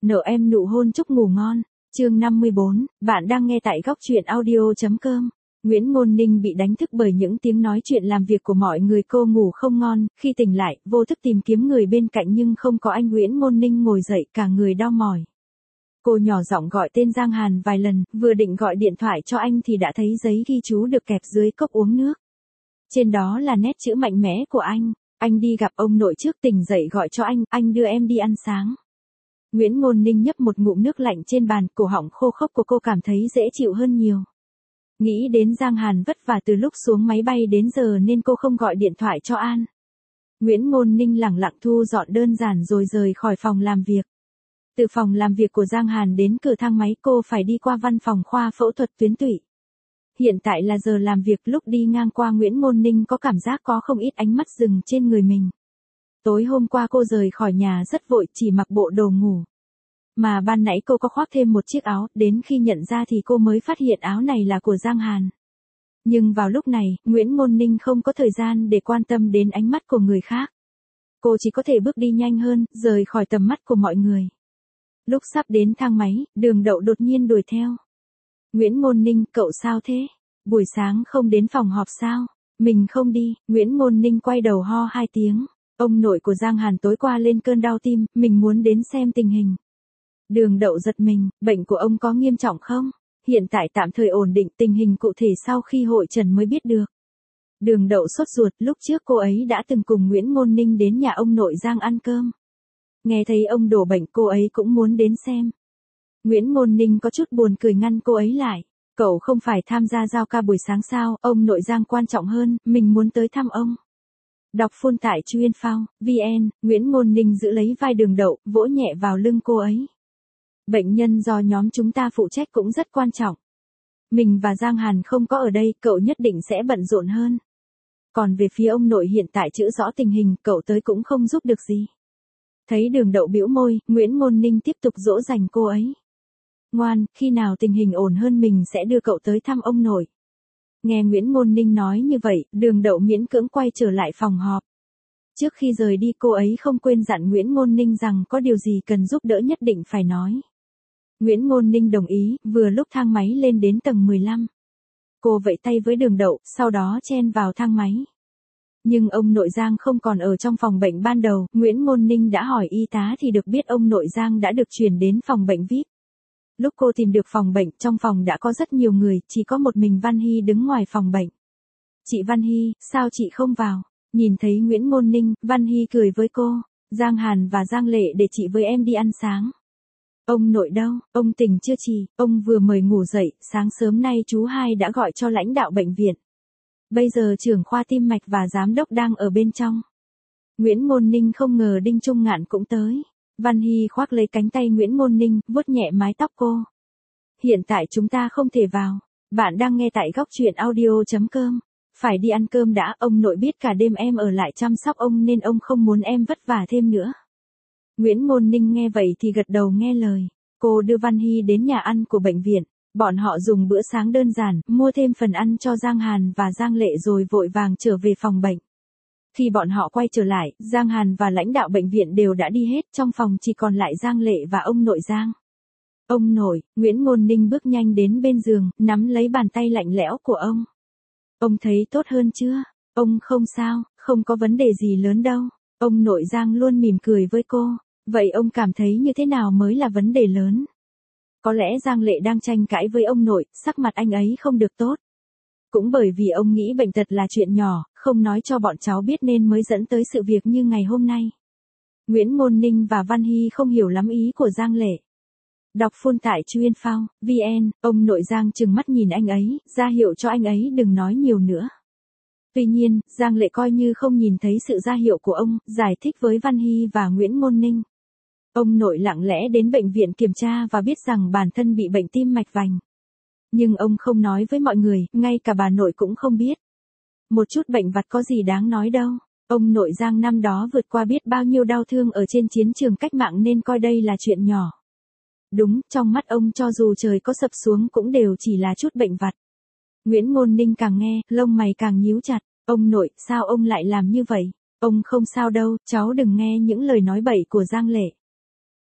Nợ em nụ hôn chúc ngủ ngon. Chương 54, bạn đang nghe tại góc truyện audio.com. Nguyễn Ngôn Ninh bị đánh thức bởi những tiếng nói chuyện làm việc của mọi người, cô ngủ không ngon, khi tỉnh lại, vô thức tìm kiếm người bên cạnh nhưng không có anh. Nguyễn Ngôn Ninh ngồi dậy, cả người đau mỏi. Cô nhỏ giọng gọi tên Giang Hàn vài lần, vừa định gọi điện thoại cho anh thì đã thấy giấy ghi chú được kẹp dưới cốc uống nước. Trên đó là nét chữ mạnh mẽ của anh. Anh đi gặp ông nội trước, tỉnh dậy gọi cho anh đưa em đi ăn sáng. Nguyễn Ngôn Ninh nhấp một ngụm nước lạnh trên bàn, cổ họng khô khốc của cô cảm thấy dễ chịu hơn nhiều. Nghĩ đến Giang Hàn vất vả từ lúc xuống máy bay đến giờ nên cô không gọi điện thoại cho An. Nguyễn Ngôn Ninh lẳng lặng thu dọn đơn giản rồi rời khỏi phòng làm việc. Từ phòng làm việc của Giang Hàn đến cửa thang máy cô phải đi qua văn phòng khoa phẫu thuật tuyến tụy. Hiện tại là giờ làm việc, lúc đi ngang qua Nguyễn Ngôn Ninh có cảm giác có không ít ánh mắt dừng trên người mình. Tối hôm qua cô rời khỏi nhà rất vội, chỉ mặc bộ đồ ngủ. Mà ban nãy cô có khoác thêm một chiếc áo, đến khi nhận ra thì cô mới phát hiện áo này là của Giang Hàn. Nhưng vào lúc này, Nguyễn Ngôn Ninh không có thời gian để quan tâm đến ánh mắt của người khác. Cô chỉ có thể bước đi nhanh hơn, rời khỏi tầm mắt của mọi người. Lúc sắp đến thang máy, Đường Đậu đột nhiên đuổi theo. Nguyễn Ngôn Ninh, cậu sao thế? Buổi sáng không đến phòng họp sao? Mình không đi. Nguyễn Ngôn Ninh quay đầu ho 2 tiếng. Ông nội của Giang Hàn tối qua lên cơn đau tim, mình muốn đến xem tình hình. Đường Đậu giật mình, bệnh của ông có nghiêm trọng không? Hiện tại tạm thời ổn định, tình hình cụ thể sau khi hội trần mới biết được. Đường Đậu sốt ruột, lúc trước cô ấy đã từng cùng Nguyễn Ngôn Ninh đến nhà ông nội Giang ăn cơm. Nghe thấy ông đổ bệnh cô ấy cũng muốn đến xem. Nguyễn Ngôn Ninh có chút buồn cười ngăn cô ấy lại. Cậu không phải tham gia giao ca buổi sáng sao, ông nội Giang quan trọng hơn, mình muốn tới thăm ông. Đọc full tại Chuyên Phao, VN, Nguyễn Ngôn Ninh giữ lấy vai Đường Đậu, vỗ nhẹ vào lưng cô ấy. Bệnh nhân do nhóm chúng ta phụ trách cũng rất quan trọng. Mình và Giang Hàn không có ở đây, cậu nhất định sẽ bận rộn hơn. Còn về phía ông nội hiện tại chữa rõ tình hình, cậu tới cũng không giúp được gì. Thấy Đường Đậu bĩu môi, Nguyễn Ngôn Ninh tiếp tục dỗ dành cô ấy. Ngoan, khi nào tình hình ổn hơn mình sẽ đưa cậu tới thăm ông nội. Nghe Nguyễn Ngôn Ninh nói như vậy, Đường Đậu miễn cưỡng quay trở lại phòng họp. Trước khi rời đi cô ấy không quên dặn Nguyễn Ngôn Ninh rằng có điều gì cần giúp đỡ nhất định phải nói. Nguyễn Ngôn Ninh đồng ý, vừa lúc thang máy lên đến tầng 15. Cô vẫy tay với Đường Đậu, sau đó chen vào thang máy. Nhưng ông nội Giang không còn ở trong phòng bệnh ban đầu, Nguyễn Ngôn Ninh đã hỏi y tá thì được biết ông nội Giang đã được chuyển đến phòng bệnh VIP. Lúc cô tìm được phòng bệnh, trong phòng đã có rất nhiều người, chỉ có một mình Văn Hy đứng ngoài phòng bệnh. Chị Văn Hy, sao chị không vào? Nhìn thấy Nguyễn Ngôn Ninh, Văn Hy cười với cô. Giang Hàn và Giang Lệ để chị với em đi ăn sáng. Ông nội đâu, ông tỉnh chưa chị? Ông vừa mới ngủ dậy, sáng sớm nay chú hai đã gọi cho lãnh đạo bệnh viện. Bây giờ trưởng khoa tim mạch và giám đốc đang ở bên trong. Nguyễn Ngôn Ninh không ngờ Đinh Trung Ngạn cũng tới. Văn Hy khoác lấy cánh tay Nguyễn Ngôn Ninh, vuốt nhẹ mái tóc cô. Hiện tại chúng ta không thể vào. Bạn đang nghe tại góc truyện audio.com. Phải đi ăn cơm đã, ông nội biết cả đêm em ở lại chăm sóc ông nên ông không muốn em vất vả thêm nữa. Nguyễn Ngôn Ninh nghe vậy thì gật đầu nghe lời. Cô đưa Văn Hy đến nhà ăn của bệnh viện. Bọn họ dùng bữa sáng đơn giản, mua thêm phần ăn cho Giang Hàn và Giang Lệ rồi vội vàng trở về phòng bệnh. Khi bọn họ quay trở lại, Giang Hàn và lãnh đạo bệnh viện đều đã đi hết, trong phòng chỉ còn lại Giang Lệ và ông nội Giang. Ông nội, Nguyễn Ngôn Ninh bước nhanh đến bên giường, nắm lấy bàn tay lạnh lẽo của ông. Ông thấy tốt hơn chưa? Ông không sao, không có vấn đề gì lớn đâu. Ông nội Giang luôn mỉm cười với cô. Vậy ông cảm thấy như thế nào mới là vấn đề lớn? Có lẽ Giang Lệ đang tranh cãi với ông nội, sắc mặt anh ấy không được tốt. Cũng bởi vì ông nghĩ bệnh tật là chuyện nhỏ, không nói cho bọn cháu biết nên mới dẫn tới sự việc như ngày hôm nay. Nguyễn Ngôn Ninh và Văn Hy không hiểu lắm ý của Giang Lệ. Đọc full tại Chuyên Phao, VN, ông nội Giang trừng mắt nhìn anh ấy, ra hiệu cho anh ấy đừng nói nhiều nữa. Tuy nhiên, Giang Lệ coi như không nhìn thấy sự ra hiệu của ông, giải thích với Văn Hy và Nguyễn Ngôn Ninh. Ông nội lặng lẽ đến bệnh viện kiểm tra và biết rằng bản thân bị bệnh tim mạch vành. Nhưng ông không nói với mọi người, ngay cả bà nội cũng không biết. Một chút bệnh vặt có gì đáng nói đâu. Ông nội Giang năm đó vượt qua biết bao nhiêu đau thương ở trên chiến trường cách mạng nên coi đây là chuyện nhỏ. Đúng, trong mắt ông cho dù trời có sập xuống cũng đều chỉ là chút bệnh vặt. Nguyễn Ngôn Ninh càng nghe, lông mày càng nhíu chặt. Ông nội, sao ông lại làm như vậy? Ông không sao đâu, cháu đừng nghe những lời nói bậy của Giang Lệ.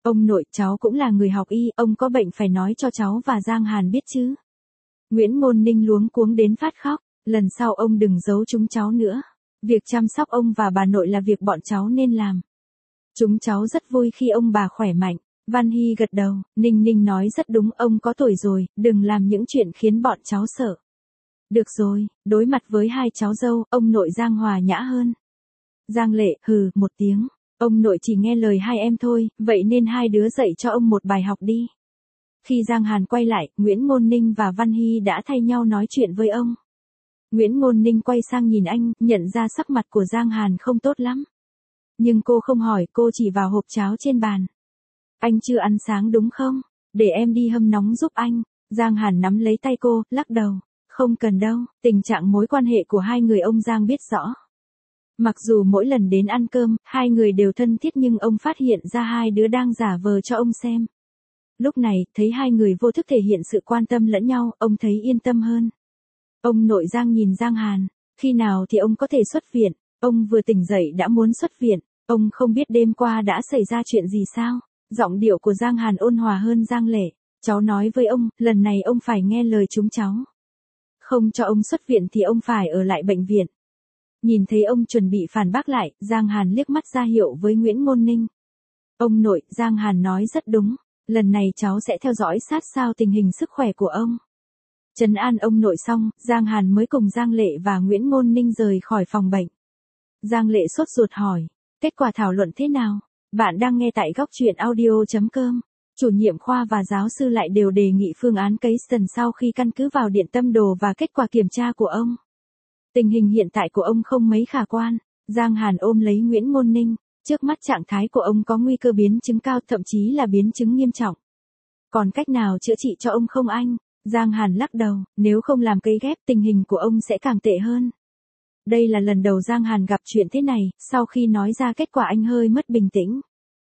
Ông nội, cháu cũng là người học y, ông có bệnh phải nói cho cháu và Giang Hàn biết chứ. Nguyễn Ngôn Ninh luống cuống đến phát khóc, lần sau ông đừng giấu chúng cháu nữa. Việc chăm sóc ông và bà nội là việc bọn cháu nên làm. Chúng cháu rất vui khi ông bà khỏe mạnh. Văn Hy gật đầu, Ninh Ninh nói rất đúng, ông có tuổi rồi, đừng làm những chuyện khiến bọn cháu sợ. Được rồi, đối mặt với hai cháu dâu, ông nội Giang hòa nhã hơn. Giang Lệ, hừ, một tiếng. Ông nội chỉ nghe lời hai em thôi, vậy nên hai đứa dạy cho ông một bài học đi. Khi Giang Hàn quay lại, Nguyễn Ngôn Ninh và Văn Hy đã thay nhau nói chuyện với ông. Nguyễn Ngôn Ninh quay sang nhìn anh, nhận ra sắc mặt của Giang Hàn không tốt lắm. Nhưng cô không hỏi, cô chỉ vào hộp cháo trên bàn. Anh chưa ăn sáng đúng không? Để em đi hâm nóng giúp anh. Giang Hàn nắm lấy tay cô, lắc đầu. Không cần đâu, tình trạng mối quan hệ của hai người ông Giang biết rõ. Mặc dù mỗi lần đến ăn cơm, hai người đều thân thiết nhưng ông phát hiện ra hai đứa đang giả vờ cho ông xem. Lúc này, thấy hai người vô thức thể hiện sự quan tâm lẫn nhau, ông thấy yên tâm hơn. Ông nội Giang nhìn Giang Hàn, khi nào thì ông có thể xuất viện, ông vừa tỉnh dậy đã muốn xuất viện, ông không biết đêm qua đã xảy ra chuyện gì sao. Giọng điệu của Giang Hàn ôn hòa hơn Giang Lệ, cháu nói với ông, lần này ông phải nghe lời chúng cháu. Không cho ông xuất viện thì ông phải ở lại bệnh viện. Nhìn thấy ông chuẩn bị phản bác lại, Giang Hàn liếc mắt ra hiệu với Nguyễn Ngôn Ninh. Ông nội, Giang Hàn nói rất đúng, lần này cháu sẽ theo dõi sát sao tình hình sức khỏe của ông. Trấn an ông nội xong, Giang Hàn mới cùng Giang Lệ và Nguyễn Ngôn Ninh rời khỏi phòng bệnh. Giang Lệ sốt ruột hỏi, kết quả thảo luận thế nào? Bạn đang nghe tại góc truyện audio.com. Chủ nhiệm khoa và giáo sư lại đều đề nghị phương án Keystone sau khi căn cứ vào điện tâm đồ và kết quả kiểm tra của ông. Tình hình hiện tại của ông không mấy khả quan. Giang Hàn ôm lấy Nguyễn Ngôn Ninh, trước mắt trạng thái của ông có nguy cơ biến chứng cao, thậm chí là biến chứng nghiêm trọng. Còn cách nào chữa trị cho ông không anh? Giang Hàn lắc đầu, nếu không làm cấy ghép tình hình của ông sẽ càng tệ hơn. Đây là lần đầu Giang Hàn gặp chuyện thế này, sau khi nói ra kết quả anh hơi mất bình tĩnh.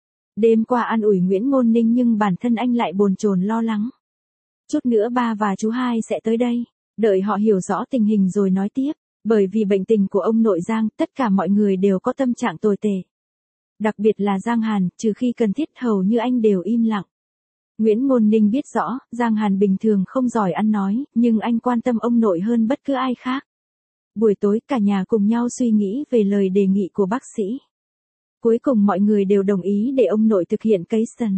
Đêm qua an ủi Nguyễn Ngôn Ninh nhưng bản thân anh lại bồn chồn lo lắng. Chút nữa ba và chú hai sẽ tới đây, đợi họ hiểu rõ tình hình rồi nói tiếp, bởi vì bệnh tình của ông nội Giang, tất cả mọi người đều có tâm trạng tồi tệ. Đặc biệt là Giang Hàn, trừ khi cần thiết hầu như anh đều im lặng. Nguyễn Ngôn Ninh biết rõ, Giang Hàn bình thường không giỏi ăn nói, nhưng anh quan tâm ông nội hơn bất cứ ai khác. Buổi tối cả nhà cùng nhau suy nghĩ về lời đề nghị của bác sĩ. Cuối cùng mọi người đều đồng ý để ông nội thực hiện Keystone.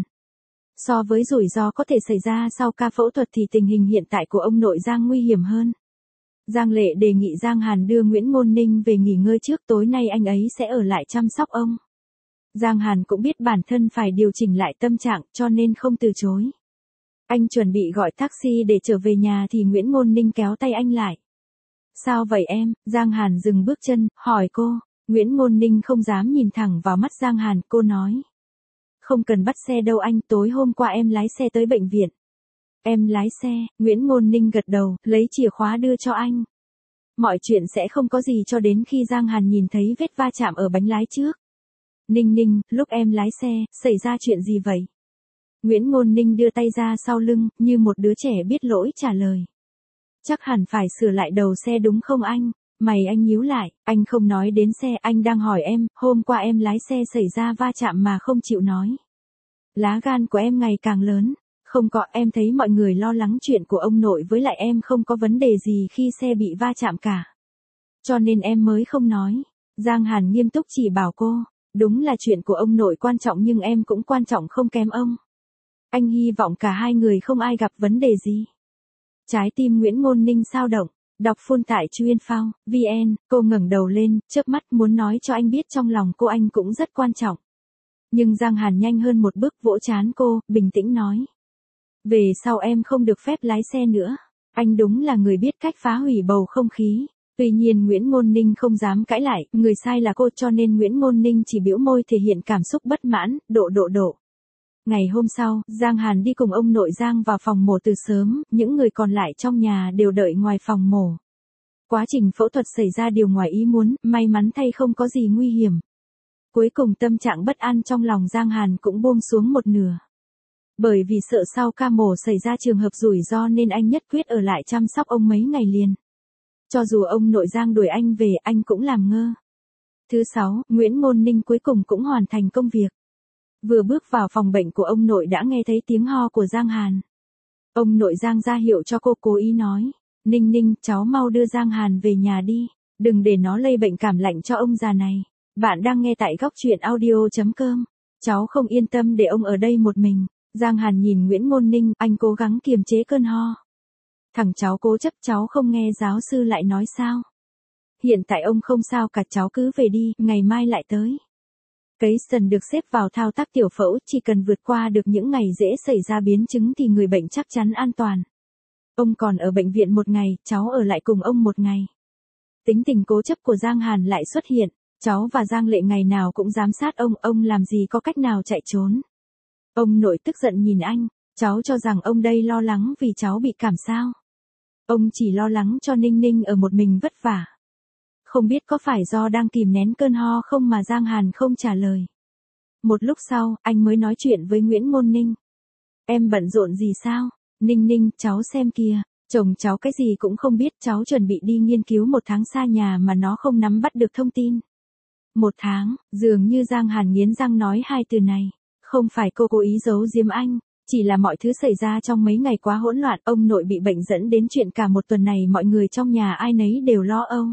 So với rủi ro có thể xảy ra sau ca phẫu thuật thì tình hình hiện tại của ông nội Giang nguy hiểm hơn. Giang Lệ đề nghị Giang Hàn đưa Nguyễn Ngôn Ninh về nghỉ ngơi trước, tối nay anh ấy sẽ ở lại chăm sóc ông. Giang Hàn cũng biết bản thân phải điều chỉnh lại tâm trạng cho nên không từ chối. Anh chuẩn bị gọi taxi để trở về nhà thì Nguyễn Ngôn Ninh kéo tay anh lại. Sao vậy em? Giang Hàn dừng bước chân, hỏi cô. Nguyễn Ngôn Ninh không dám nhìn thẳng vào mắt Giang Hàn, cô nói. Không cần bắt xe đâu anh, tối hôm qua em lái xe tới bệnh viện. Em lái xe, Nguyễn Ngôn Ninh gật đầu, lấy chìa khóa đưa cho anh. Mọi chuyện sẽ không có gì cho đến khi Giang Hàn nhìn thấy vết va chạm ở bánh lái trước. Ninh Ninh, lúc em lái xe, xảy ra chuyện gì vậy? Nguyễn Ngôn Ninh đưa tay ra sau lưng, như một đứa trẻ biết lỗi trả lời. Chắc hẳn phải sửa lại đầu xe đúng không anh? Mày anh nhíu lại, anh không nói đến xe, anh đang hỏi em, hôm qua em lái xe xảy ra va chạm mà không chịu nói. Lá gan của em ngày càng lớn. Không có, em thấy mọi người lo lắng chuyện của ông nội với lại em không có vấn đề gì khi xe bị va chạm cả. Cho nên em mới không nói. Giang Hàn nghiêm túc chỉ bảo cô, đúng là chuyện của ông nội quan trọng nhưng em cũng quan trọng không kém ông. Anh hy vọng cả hai người không ai gặp vấn đề gì. Trái tim Nguyễn Ngôn Ninh sao động. Đọc full tại Chuyên Phao, VN, cô ngẩng đầu lên, chớp mắt muốn nói cho anh biết trong lòng cô anh cũng rất quan trọng. Nhưng Giang Hàn nhanh hơn một bước vỗ trán cô, bình tĩnh nói. Về sau em không được phép lái xe nữa. Anh đúng là người biết cách phá hủy bầu không khí. Tuy nhiên Nguyễn Ngôn Ninh không dám cãi lại, người sai là cô cho nên Nguyễn Ngôn Ninh chỉ bĩu môi thể hiện cảm xúc bất mãn, độ. Ngày hôm sau, Giang Hàn đi cùng ông nội Giang vào phòng mổ từ sớm, những người còn lại trong nhà đều đợi ngoài phòng mổ. Quá trình phẫu thuật xảy ra điều ngoài ý muốn, may mắn thay không có gì nguy hiểm. Cuối cùng tâm trạng bất an trong lòng Giang Hàn cũng buông xuống một nửa. Bởi vì sợ sau ca mổ xảy ra trường hợp rủi ro nên anh nhất quyết ở lại chăm sóc ông mấy ngày liền. Cho dù ông nội Giang đuổi anh về, anh cũng làm ngơ. Thứ 6, Nguyễn Ngôn Ninh cuối cùng cũng hoàn thành công việc. Vừa bước vào phòng bệnh của ông nội đã nghe thấy tiếng ho của Giang Hàn. Ông nội Giang ra hiệu cho cô, cố ý nói, Ninh Ninh, cháu mau đưa Giang Hàn về nhà đi, đừng để nó lây bệnh cảm lạnh cho ông già này. Bạn đang nghe tại góc truyện audio.com. Cháu không yên tâm để ông ở đây một mình. Giang Hàn nhìn Nguyễn Ngôn Ninh, anh cố gắng kiềm chế cơn ho. Thằng cháu cố chấp, cháu không nghe giáo sư lại nói sao. Hiện tại ông không sao cả, cháu cứ về đi, ngày mai lại tới. Cấy sần được xếp vào thao tác tiểu phẫu, chỉ cần vượt qua được những ngày dễ xảy ra biến chứng thì người bệnh chắc chắn an toàn. Ông còn ở bệnh viện một ngày, cháu ở lại cùng ông một ngày. Tính tình cố chấp của Giang Hàn lại xuất hiện, cháu và Giang Lệ ngày nào cũng giám sát ông làm gì có cách nào chạy trốn. Ông nội tức giận nhìn anh, cháu cho rằng ông đây lo lắng vì cháu bị cảm sao. Ông chỉ lo lắng cho Ninh Ninh ở một mình vất vả. Không biết có phải do đang kìm nén cơn ho không mà Giang Hàn không trả lời. Một lúc sau, anh mới nói chuyện với Nguyễn Ngôn Ninh. Em bận rộn gì sao? Ninh Ninh, cháu xem kìa, chồng cháu cái gì cũng không biết, cháu chuẩn bị đi nghiên cứu 1 tháng xa nhà mà nó không nắm bắt được thông tin. 1 tháng, dường như Giang Hàn nghiến răng nói 2 từ này. Không phải cô cố ý giấu giếm anh, chỉ là mọi thứ xảy ra trong mấy ngày quá hỗn loạn, ông nội bị bệnh dẫn đến chuyện cả 1 tuần này mọi người trong nhà ai nấy đều lo âu.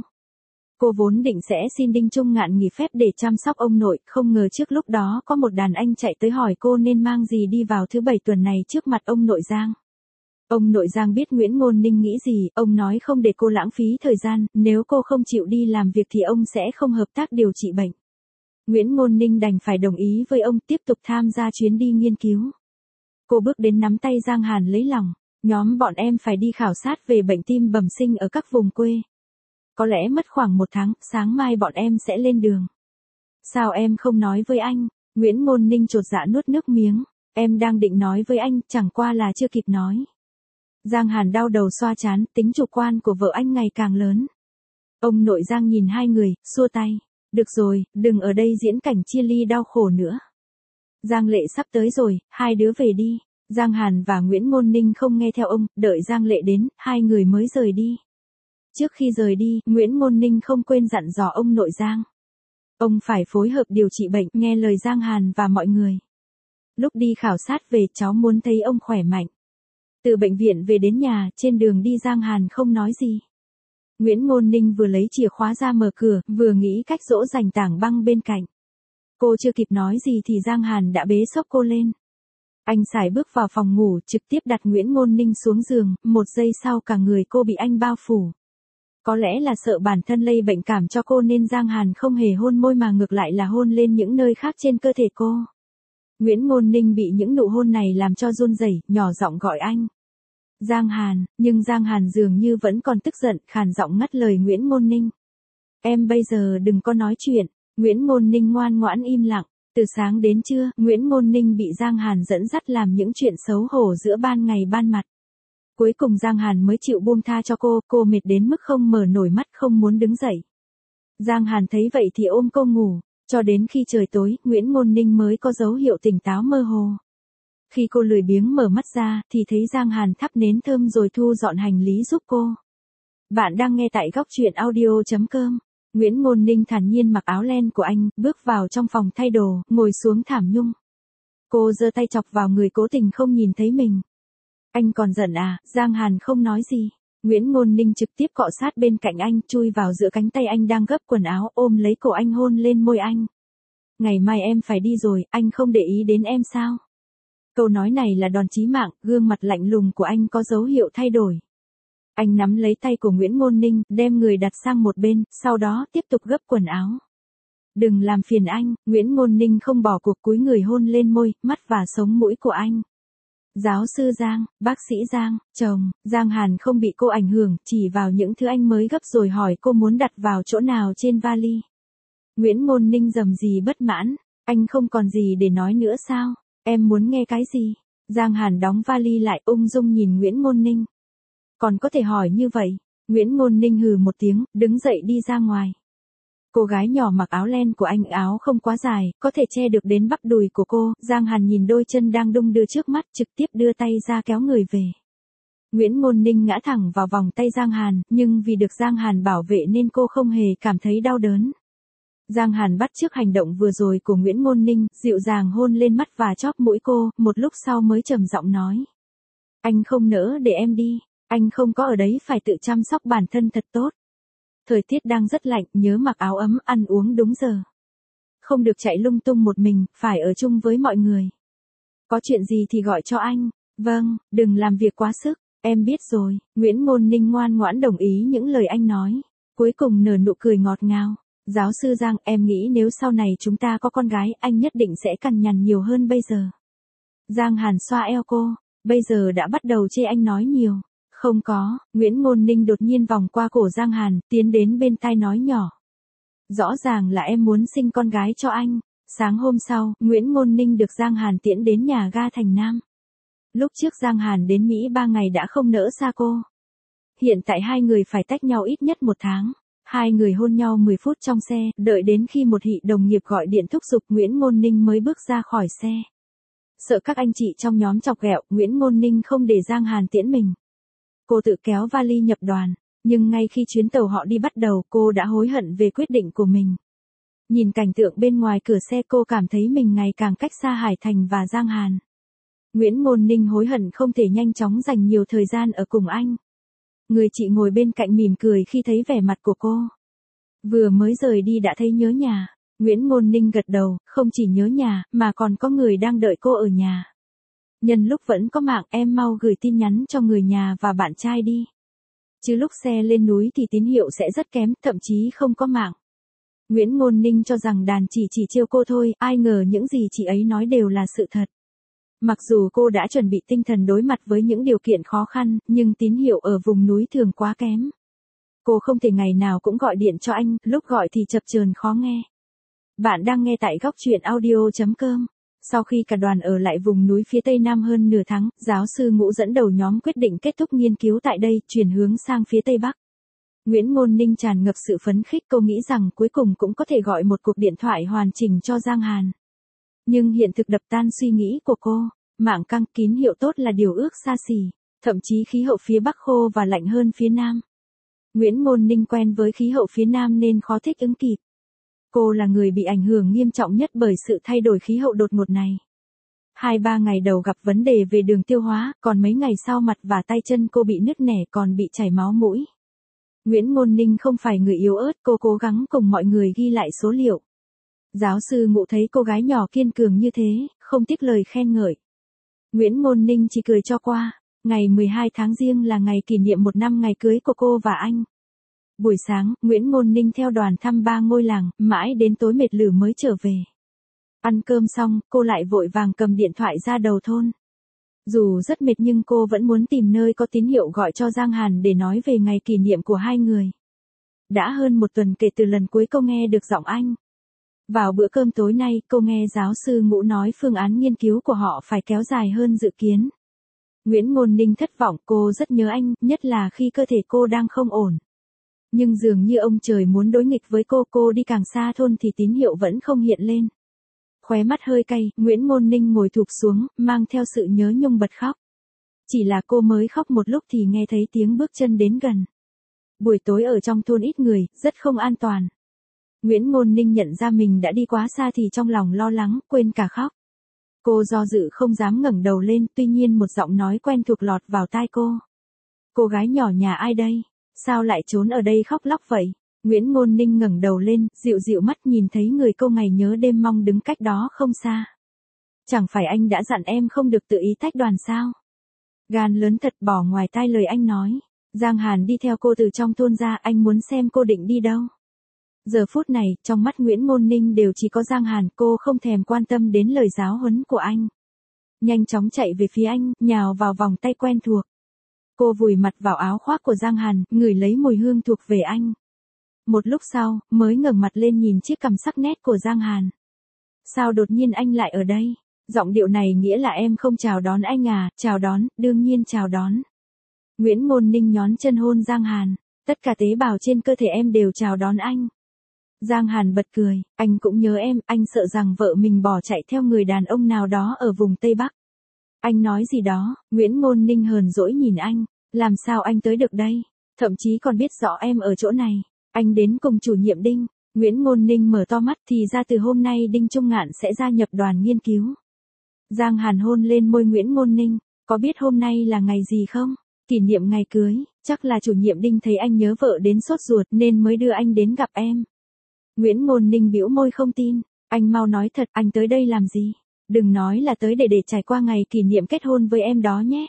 Cô vốn định sẽ xin Đinh Trung Ngạn nghỉ phép để chăm sóc ông nội, không ngờ trước lúc đó có một đàn anh chạy tới hỏi cô nên mang gì đi vào thứ 7 tuần này trước mặt ông nội Giang. Ông nội Giang biết Nguyễn Ngôn Ninh nghĩ gì, ông nói không để cô lãng phí thời gian, nếu cô không chịu đi làm việc thì ông sẽ không hợp tác điều trị bệnh. Nguyễn Ngôn Ninh đành phải đồng ý với ông tiếp tục tham gia chuyến đi nghiên cứu. Cô bước đến nắm tay Giang Hàn lấy lòng, nhóm bọn em phải đi khảo sát về bệnh tim bẩm sinh ở các vùng quê. Có lẽ mất khoảng 1 tháng, sáng mai bọn em sẽ lên đường. Sao em không nói với anh? Nguyễn Ngôn Ninh chột dạ nuốt nước miếng. Em đang định nói với anh, chẳng qua là chưa kịp nói. Giang Hàn đau đầu xoa trán, tính chủ quan của vợ anh ngày càng lớn. Ông nội Giang nhìn hai người, xua tay. Được rồi, đừng ở đây diễn cảnh chia ly đau khổ nữa. Giang Lệ sắp tới rồi, hai đứa về đi. Giang Hàn và Nguyễn Ngôn Ninh không nghe theo ông, đợi Giang Lệ đến, hai người mới rời đi. Trước khi rời đi, Nguyễn Ngôn Ninh không quên dặn dò ông nội Giang. Ông phải phối hợp điều trị bệnh, nghe lời Giang Hàn và mọi người. Lúc đi khảo sát về, cháu muốn thấy ông khỏe mạnh. Từ bệnh viện về đến nhà, trên đường đi Giang Hàn không nói gì. Nguyễn Ngôn Ninh vừa lấy chìa khóa ra mở cửa, vừa nghĩ cách dỗ dành Tảng Băng bên cạnh. Cô chưa kịp nói gì thì Giang Hàn đã bế xốc cô lên. Anh sải bước vào phòng ngủ, trực tiếp đặt Nguyễn Ngôn Ninh xuống giường, 1 giây sau cả người cô bị anh bao phủ. Có lẽ là sợ bản thân lây bệnh cảm cho cô nên Giang Hàn không hề hôn môi mà ngược lại là hôn lên những nơi khác trên cơ thể cô. Nguyễn Ngôn Ninh bị những nụ hôn này làm cho run rẩy, nhỏ giọng gọi anh. Giang Hàn, nhưng Giang Hàn dường như vẫn còn tức giận, khàn giọng ngắt lời Nguyễn Ngôn Ninh. Em bây giờ đừng có nói chuyện. Nguyễn Ngôn Ninh ngoan ngoãn im lặng. Từ sáng đến trưa, Nguyễn Ngôn Ninh bị Giang Hàn dẫn dắt làm những chuyện xấu hổ giữa ban ngày ban mặt. Cuối cùng Giang Hàn mới chịu buông tha cho cô mệt đến mức không mở nổi mắt, không muốn đứng dậy. Giang Hàn thấy vậy thì ôm cô ngủ, cho đến khi trời tối, Nguyễn Ngôn Ninh mới có dấu hiệu tỉnh táo mơ hồ. Khi cô lười biếng mở mắt ra, thì thấy Giang Hàn thắp nến thơm rồi thu dọn hành lý giúp cô. Bạn đang nghe tại góc truyện audio.com. Nguyễn Ngôn Ninh thản nhiên mặc áo len của anh, bước vào trong phòng thay đồ, ngồi xuống thảm nhung. Cô giơ tay chọc vào người cố tình không nhìn thấy mình. Anh còn giận à? Giang Hàn không nói gì. Nguyễn Ngôn Ninh trực tiếp cọ sát bên cạnh anh, chui vào giữa cánh tay anh đang gấp quần áo, ôm lấy cổ anh hôn lên môi anh. Ngày mai em phải đi rồi, anh không để ý đến em sao? Câu nói này là đòn chí mạng, gương mặt lạnh lùng của anh có dấu hiệu thay đổi. Anh nắm lấy tay của Nguyễn Ngôn Ninh, đem người đặt sang một bên, sau đó tiếp tục gấp quần áo. Đừng làm phiền anh, Nguyễn Ngôn Ninh không bỏ cuộc, cúi người hôn lên môi, mắt và sống mũi của anh. Giáo sư Giang, bác sĩ Giang, chồng. Giang Hàn không bị cô ảnh hưởng, chỉ vào những thứ anh mới gấp rồi hỏi cô muốn đặt vào chỗ nào trên vali. Nguyễn Ngôn Ninh rầm rì bất mãn, anh không còn gì để nói nữa sao? Em muốn nghe cái gì? Giang Hàn đóng vali lại, ung dung nhìn Nguyễn Ngôn Ninh. Còn có thể hỏi như vậy? Nguyễn Ngôn Ninh hừ một tiếng, đứng dậy đi ra ngoài. Cô gái nhỏ mặc áo len của anh, áo không quá dài, có thể che được đến bắp đùi của cô. Giang Hàn nhìn đôi chân đang đung đưa trước mắt, trực tiếp đưa tay ra kéo người về. Nguyễn Ngôn Ninh ngã thẳng vào vòng tay Giang Hàn, nhưng vì được Giang Hàn bảo vệ nên cô không hề cảm thấy đau đớn. Giang Hàn bắt chước hành động vừa rồi của Nguyễn Ngôn Ninh, dịu dàng hôn lên mắt và chóp mũi cô, một lúc sau mới trầm giọng nói. Anh không nỡ để em đi, anh không có ở đấy phải tự chăm sóc bản thân thật tốt. Thời tiết đang rất lạnh, nhớ mặc áo ấm, ăn uống đúng giờ. Không được chạy lung tung một mình, phải ở chung với mọi người. Có chuyện gì thì gọi cho anh. Vâng, đừng làm việc quá sức, em biết rồi. Nguyễn Ngôn Ninh ngoan ngoãn đồng ý những lời anh nói. Cuối cùng nở nụ cười ngọt ngào. Giáo sư Giang, em nghĩ nếu sau này chúng ta có con gái, anh nhất định sẽ cằn nhằn nhiều hơn bây giờ. Giang Hàn xoa eo cô, bây giờ đã bắt đầu chê anh nói nhiều. Không có, Nguyễn Ngôn Ninh đột nhiên vòng qua cổ Giang Hàn, tiến đến bên tai nói nhỏ. Rõ ràng là em muốn sinh con gái cho anh. Sáng hôm sau, Nguyễn Ngôn Ninh được Giang Hàn tiễn đến nhà ga Thành Nam. Lúc trước Giang Hàn đến Mỹ 3 ngày đã không nỡ xa cô. Hiện tại hai người phải tách nhau ít nhất 1 tháng. Hai người hôn nhau 10 phút trong xe, đợi đến khi một hị đồng nghiệp gọi điện thúc giục Nguyễn Ngôn Ninh mới bước ra khỏi xe. Sợ các anh chị trong nhóm chọc ghẹo, Nguyễn Ngôn Ninh không để Giang Hàn tiễn mình. Cô tự kéo vali nhập đoàn, nhưng ngay khi chuyến tàu họ đi bắt đầu, cô đã hối hận về quyết định của mình. Nhìn cảnh tượng bên ngoài cửa xe, cô cảm thấy mình ngày càng cách xa Hải Thành và Giang Hàn. Nguyễn Ngôn Ninh hối hận không thể nhanh chóng dành nhiều thời gian ở cùng anh. Người chị ngồi bên cạnh mỉm cười khi thấy vẻ mặt của cô. Vừa mới rời đi đã thấy nhớ nhà. Nguyễn Ngôn Ninh gật đầu, không chỉ nhớ nhà, mà còn có người đang đợi cô ở nhà. Nhân lúc vẫn có mạng, em mau gửi tin nhắn cho người nhà và bạn trai đi. Chứ lúc xe lên núi thì tín hiệu sẽ rất kém, thậm chí không có mạng. Nguyễn Ngôn Ninh cho rằng đàn chỉ trêu cô thôi, ai ngờ những gì chị ấy nói đều là sự thật. Mặc dù cô đã chuẩn bị tinh thần đối mặt với những điều kiện khó khăn, nhưng tín hiệu ở vùng núi thường quá kém. Cô không thể ngày nào cũng gọi điện cho anh, lúc gọi thì chập chờn khó nghe. Bạn đang nghe tại góc truyện audio.com. Sau khi cả đoàn ở lại vùng núi phía Tây Nam hơn nửa tháng, giáo sư Ngũ dẫn đầu nhóm quyết định kết thúc nghiên cứu tại đây, chuyển hướng sang phía Tây Bắc. Nguyễn Ngôn Ninh tràn ngập sự phấn khích, cô nghĩ rằng cuối cùng cũng có thể gọi một cuộc điện thoại hoàn chỉnh cho Giang Hàn. Nhưng hiện thực đập tan suy nghĩ của cô, mạng căng, tín hiệu tốt là điều ước xa xỉ, thậm chí khí hậu phía Bắc khô và lạnh hơn phía Nam. Nguyễn Ngôn Ninh quen với khí hậu phía Nam nên khó thích ứng kịp. Cô là người bị ảnh hưởng nghiêm trọng nhất bởi sự thay đổi khí hậu đột ngột này. 2-3 ngày đầu gặp vấn đề về đường tiêu hóa, còn mấy ngày sau mặt và tay chân cô bị nứt nẻ còn bị chảy máu mũi. Nguyễn Ngôn Ninh không phải người yếu ớt, cô cố gắng cùng mọi người ghi lại số liệu. Giáo sư Ngũ thấy cô gái nhỏ kiên cường như thế, không tiếc lời khen ngợi. Nguyễn Ngôn Ninh chỉ cười cho qua. Ngày 12 tháng Giêng là ngày kỷ niệm 1 năm ngày cưới của cô và anh. Buổi sáng, Nguyễn Ngôn Ninh theo đoàn thăm 3 ngôi làng, mãi đến tối mệt lử mới trở về. Ăn cơm xong, cô lại vội vàng cầm điện thoại ra đầu thôn. Dù rất mệt nhưng cô vẫn muốn tìm nơi có tín hiệu gọi cho Giang Hàn để nói về ngày kỷ niệm của hai người. Đã hơn 1 tuần kể từ lần cuối cô nghe được giọng anh. Vào bữa cơm tối nay, cô nghe giáo sư Ngũ nói phương án nghiên cứu của họ phải kéo dài hơn dự kiến. Nguyễn Ngôn Ninh thất vọng, cô rất nhớ anh, nhất là khi cơ thể cô đang không ổn. Nhưng dường như ông trời muốn đối nghịch với cô đi càng xa thôn thì tín hiệu vẫn không hiện lên. Khóe mắt hơi cay, Nguyễn Ngôn Ninh ngồi thụp xuống, mang theo sự nhớ nhung bật khóc. Chỉ là cô mới khóc một lúc thì nghe thấy tiếng bước chân đến gần. Buổi tối ở trong thôn ít người, rất không an toàn. Nguyễn Ngôn Ninh nhận ra mình đã đi quá xa thì trong lòng lo lắng, quên cả khóc. Cô do dự không dám ngẩng đầu lên, tuy nhiên một giọng nói quen thuộc lọt vào tai cô. Cô gái nhỏ nhà ai đây? Sao lại trốn ở đây khóc lóc vậy? Nguyễn Ngôn Ninh ngẩng đầu lên, dịu dịu mắt nhìn thấy người cô ngày nhớ đêm mong đứng cách đó không xa. Chẳng phải anh đã dặn em không được tự ý tách đoàn sao? Gan lớn thật, bỏ ngoài tai lời anh nói. Giang Hàn đi theo cô từ trong thôn ra, anh muốn xem cô định đi đâu. Giờ phút này, trong mắt Nguyễn Ngôn Ninh đều chỉ có Giang Hàn, cô không thèm quan tâm đến lời giáo huấn của anh. Nhanh chóng chạy về phía anh, nhào vào vòng tay quen thuộc. Cô vùi mặt vào áo khoác của Giang Hàn, ngửi lấy mùi hương thuộc về anh. Một lúc sau, mới ngẩng mặt lên nhìn chiếc cằm sắc nét của Giang Hàn. Sao đột nhiên anh lại ở đây? Giọng điệu này nghĩa là em không chào đón anh à? Chào đón, đương nhiên chào đón. Nguyễn Ngôn Ninh nhón chân hôn Giang Hàn. Tất cả tế bào trên cơ thể em đều chào đón anh. Giang Hàn bật cười, anh cũng nhớ em, anh sợ rằng vợ mình bỏ chạy theo người đàn ông nào đó ở vùng Tây Bắc. Anh nói gì đó? Nguyễn Ngôn Ninh hờn dỗi nhìn anh, làm sao anh tới được đây? Thậm chí còn biết rõ em ở chỗ này. Anh đến cùng chủ nhiệm Đinh. Nguyễn Ngôn Ninh mở to mắt, thì ra từ hôm nay Đinh Trung Ngạn sẽ gia nhập đoàn nghiên cứu. Giang Hàn hôn lên môi Nguyễn Ngôn Ninh, có biết hôm nay là ngày gì không? Kỷ niệm ngày cưới, chắc là chủ nhiệm Đinh thấy anh nhớ vợ đến sốt ruột nên mới đưa anh đến gặp em. Nguyễn Ngôn Ninh bĩu môi không tin, anh mau nói thật, anh tới đây làm gì? Đừng nói là tới để trải qua ngày kỷ niệm kết hôn với em đó nhé.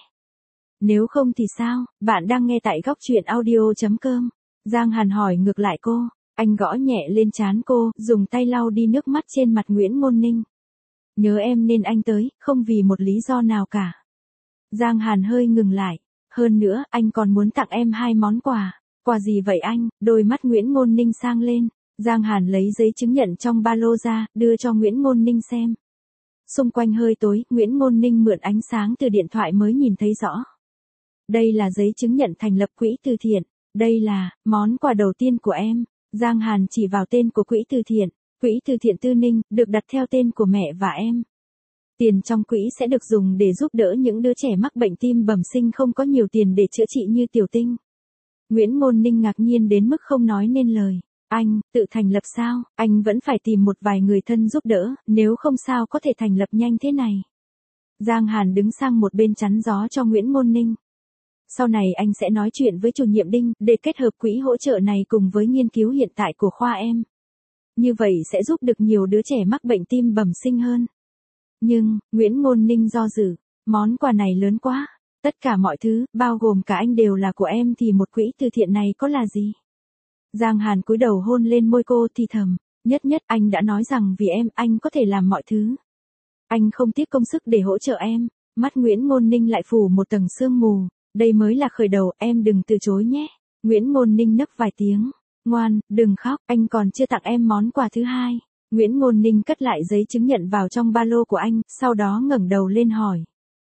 Nếu không thì sao? Bạn đang nghe tại góc truyện audio.com. Giang Hàn hỏi ngược lại cô, anh gõ nhẹ lên trán cô, dùng tay lau đi nước mắt trên mặt Nguyễn Ngôn Ninh. Nhớ em nên anh tới, không vì một lý do nào cả. Giang Hàn hơi ngừng lại, hơn nữa, anh còn muốn tặng em 2 món quà. Quà gì vậy anh? Đôi mắt Nguyễn Ngôn Ninh sang lên, Giang Hàn lấy giấy chứng nhận trong ba lô ra, đưa cho Nguyễn Ngôn Ninh xem. Xung quanh hơi tối, Nguyễn Ngôn Ninh mượn ánh sáng từ điện thoại mới nhìn thấy rõ. Đây là giấy chứng nhận thành lập quỹ từ thiện, đây là món quà đầu tiên của em. Giang Hàn chỉ vào tên của quỹ từ thiện, quỹ từ thiện Tư Ninh, được đặt theo tên của mẹ và em. Tiền trong quỹ sẽ được dùng để giúp đỡ những đứa trẻ mắc bệnh tim bẩm sinh không có nhiều tiền để chữa trị như Tiểu Tinh. Nguyễn Ngôn Ninh ngạc nhiên đến mức không nói nên lời. Anh, tự thành lập sao? Anh vẫn phải tìm một vài người thân giúp đỡ, nếu không sao có thể thành lập nhanh thế này. Giang Hàn đứng sang một bên chắn gió cho Nguyễn Ngôn Ninh. Sau này anh sẽ nói chuyện với chủ nhiệm Đinh, để kết hợp quỹ hỗ trợ này cùng với nghiên cứu hiện tại của khoa em. Như vậy sẽ giúp được nhiều đứa trẻ mắc bệnh tim bẩm sinh hơn. Nhưng, Nguyễn Ngôn Ninh do dự, món quà này lớn quá. Tất cả mọi thứ, bao gồm cả anh đều là của em thì một quỹ từ thiện này có là gì? Giang Hàn cúi đầu hôn lên môi cô thì thầm, nhất anh đã nói rằng vì em, anh có thể làm mọi thứ. Anh không tiếc công sức để hỗ trợ em. Mắt Nguyễn Ngôn Ninh lại phủ một tầng sương mù, đây mới là khởi đầu, em đừng từ chối nhé. Nguyễn Ngôn Ninh nấc vài tiếng, ngoan, đừng khóc, anh còn chưa tặng em món quà thứ hai. Nguyễn Ngôn Ninh cất lại giấy chứng nhận vào trong ba lô của anh, sau đó ngẩng đầu lên hỏi.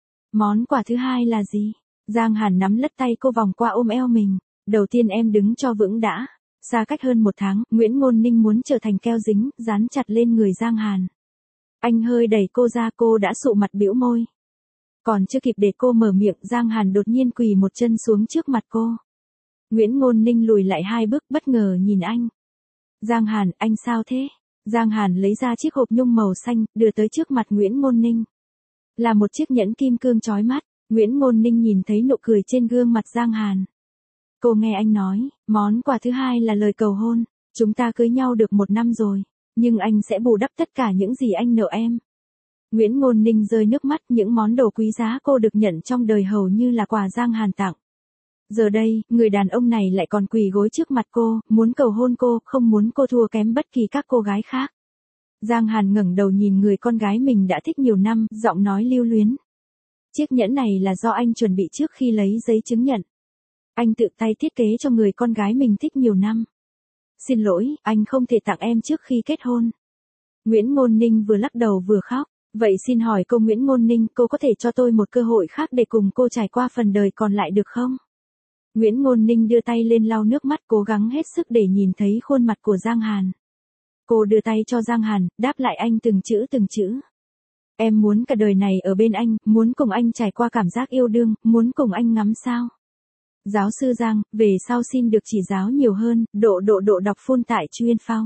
Món quà thứ hai là gì? Giang Hàn nắm lất tay cô vòng qua ôm eo mình. Đầu tiên em đứng cho vững đã. Xa cách hơn 1 tháng, Nguyễn Ngôn Ninh muốn trở thành keo dính, dán chặt lên người Giang Hàn. Anh hơi đẩy cô ra, cô đã sụ mặt bĩu môi. Còn chưa kịp để cô mở miệng, Giang Hàn đột nhiên quỳ một chân xuống trước mặt cô. Nguyễn Ngôn Ninh lùi lại 2 bước bất ngờ nhìn anh. Giang Hàn, anh sao thế? Giang Hàn lấy ra chiếc hộp nhung màu xanh, đưa tới trước mặt Nguyễn Ngôn Ninh. Là một chiếc nhẫn kim cương chói mắt. Nguyễn Ngôn Ninh nhìn thấy nụ cười trên gương mặt Giang Hàn. Cô nghe anh nói, món quà thứ hai là lời cầu hôn. Chúng ta cưới nhau được 1 năm rồi, nhưng anh sẽ bù đắp tất cả những gì anh nợ em. Nguyễn Ngôn Ninh rơi nước mắt, những món đồ quý giá cô được nhận trong đời hầu như là quà Giang Hàn tặng. Giờ đây, người đàn ông này lại còn quỳ gối trước mặt cô, muốn cầu hôn cô, không muốn cô thua kém bất kỳ các cô gái khác. Giang Hàn ngẩng đầu nhìn người con gái mình đã thích nhiều năm, giọng nói lưu luyến. Chiếc nhẫn này là do anh chuẩn bị trước khi lấy giấy chứng nhận. Anh tự tay thiết kế cho người con gái mình thích nhiều năm. Xin lỗi, anh không thể tặng em trước khi kết hôn. Nguyễn Ngôn Ninh vừa lắc đầu vừa khóc. Vậy xin hỏi cô Nguyễn Ngôn Ninh, cô có thể cho tôi một cơ hội khác để cùng cô trải qua phần đời còn lại được không? Nguyễn Ngôn Ninh đưa tay lên lau nước mắt, cố gắng hết sức để nhìn thấy khuôn mặt của Giang Hàn. Cô đưa tay cho Giang Hàn, đáp lại anh từng chữ. Em muốn cả đời này ở bên anh, muốn cùng anh trải qua cảm giác yêu đương, muốn cùng anh ngắm sao. Giáo sư Giang, về sau xin được chỉ giáo nhiều hơn, độ đọc full tại chuyên phao.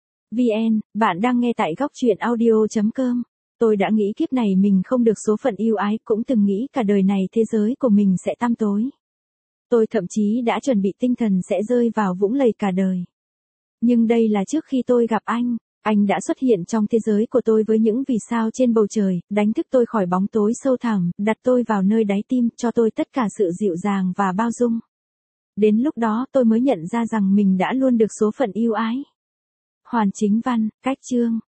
VN, bạn đang nghe tại góc truyện audio.com. Tôi đã nghĩ kiếp này mình không được số phận yêu ái, cũng từng nghĩ cả đời này thế giới của mình sẽ tăm tối. Tôi thậm chí đã chuẩn bị tinh thần sẽ rơi vào vũng lầy cả đời. Nhưng đây là trước khi tôi gặp anh đã xuất hiện trong thế giới của tôi với những vì sao trên bầu trời, đánh thức tôi khỏi bóng tối sâu thẳm, đặt tôi vào nơi đáy tim, cho tôi tất cả sự dịu dàng và bao dung. Đến lúc đó tôi mới nhận ra rằng mình đã luôn được số phận yêu ái. Hoàn Chính Văn, cách chương.